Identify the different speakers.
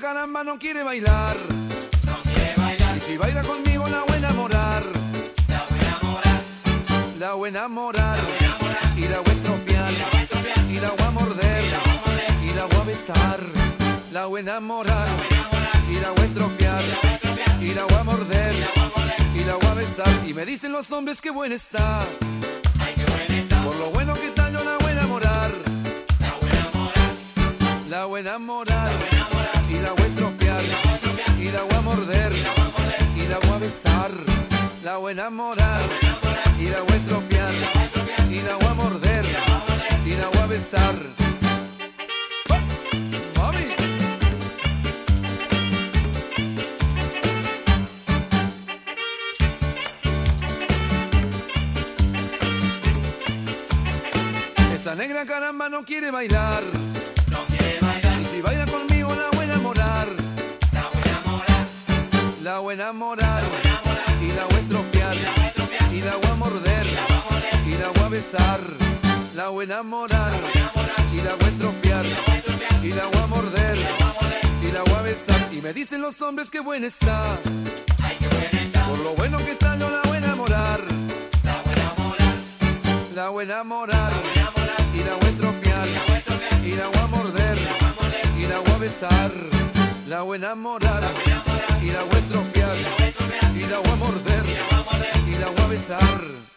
Speaker 1: caramba no quiere bailar.
Speaker 2: No quiere bailar.
Speaker 1: Y si baila conmigo la voy a enamorar.
Speaker 2: La voy a enamorar.
Speaker 1: La voy a enamorar.
Speaker 2: La voy a enamorar.
Speaker 1: Y la voy a estropear.
Speaker 2: Y la voy a estropear.
Speaker 1: Y la voy a morder.
Speaker 2: Y la voy a morder.
Speaker 1: Y la voy a besar. La voy a enamorar.
Speaker 2: La voy a enamorar.
Speaker 1: Y la voy a estropear.
Speaker 2: Y la voy a estropear.
Speaker 1: Y la voy a morder.
Speaker 2: Y la voy a morder.
Speaker 1: Y la voy a besar. Y me dicen los hombres que buena está.
Speaker 2: Ay, qué buena está.
Speaker 1: Por lo bueno que está yo la voy a enamorar.
Speaker 2: La voy a enamorar.
Speaker 1: La voy a enamorar.
Speaker 2: La voy a enamorar.
Speaker 1: Y la voy a estropear.
Speaker 2: Y la voy a estropear.
Speaker 1: Y la voy a morder.
Speaker 2: Y la voy a morder.
Speaker 1: Y la voy a besar. La voy a enamorar.
Speaker 2: La voy a enamorar.
Speaker 1: Y la voy a estropear.
Speaker 2: Y la voy a estropear.
Speaker 1: Y la voy a morder.
Speaker 2: Y la voy a morder.
Speaker 1: Y la voy a besar. ¡Oh! ¡Mami! Esa negra caramba no quiere bailar.
Speaker 2: No quiere bailar.
Speaker 1: Y si baila conmigo la voy a enamorar.
Speaker 2: La voy a enamorar.
Speaker 1: La voy a enamorar.
Speaker 2: La voy a enamorar.
Speaker 1: Y la voy a estropear.
Speaker 2: Y la voy a estropear.
Speaker 1: Y la voy a morder.
Speaker 2: Y la voy a morder.
Speaker 1: Y la voy a besar. La voy a enamorar.
Speaker 2: La voy a enamorar.
Speaker 1: Y la voy a estropear.
Speaker 2: Y la voy a estropear.
Speaker 1: Y la voy a morder.
Speaker 2: Y la voy a morder.
Speaker 1: Y la voy a besar. Y me dicen los hombres que buena está.
Speaker 2: Ay, qué buena está.
Speaker 1: Por lo bueno que está yo la voy a enamorar.
Speaker 2: La voy a enamorar.
Speaker 1: La voy a enamorar.
Speaker 2: La voy a enamorar.
Speaker 1: Y la voy a estropear.
Speaker 2: Y la voy a estropear.
Speaker 1: Y la voy a morder.
Speaker 2: Y la voy a morder.
Speaker 1: Y la voy a besar. La voy a enamorar.
Speaker 2: La voy a enamorar.
Speaker 1: Y la voy a estropear.
Speaker 2: Y la voy a estropear.
Speaker 1: Y la voy a morder.
Speaker 2: Y la voy a morder.
Speaker 1: Y la voy a besar.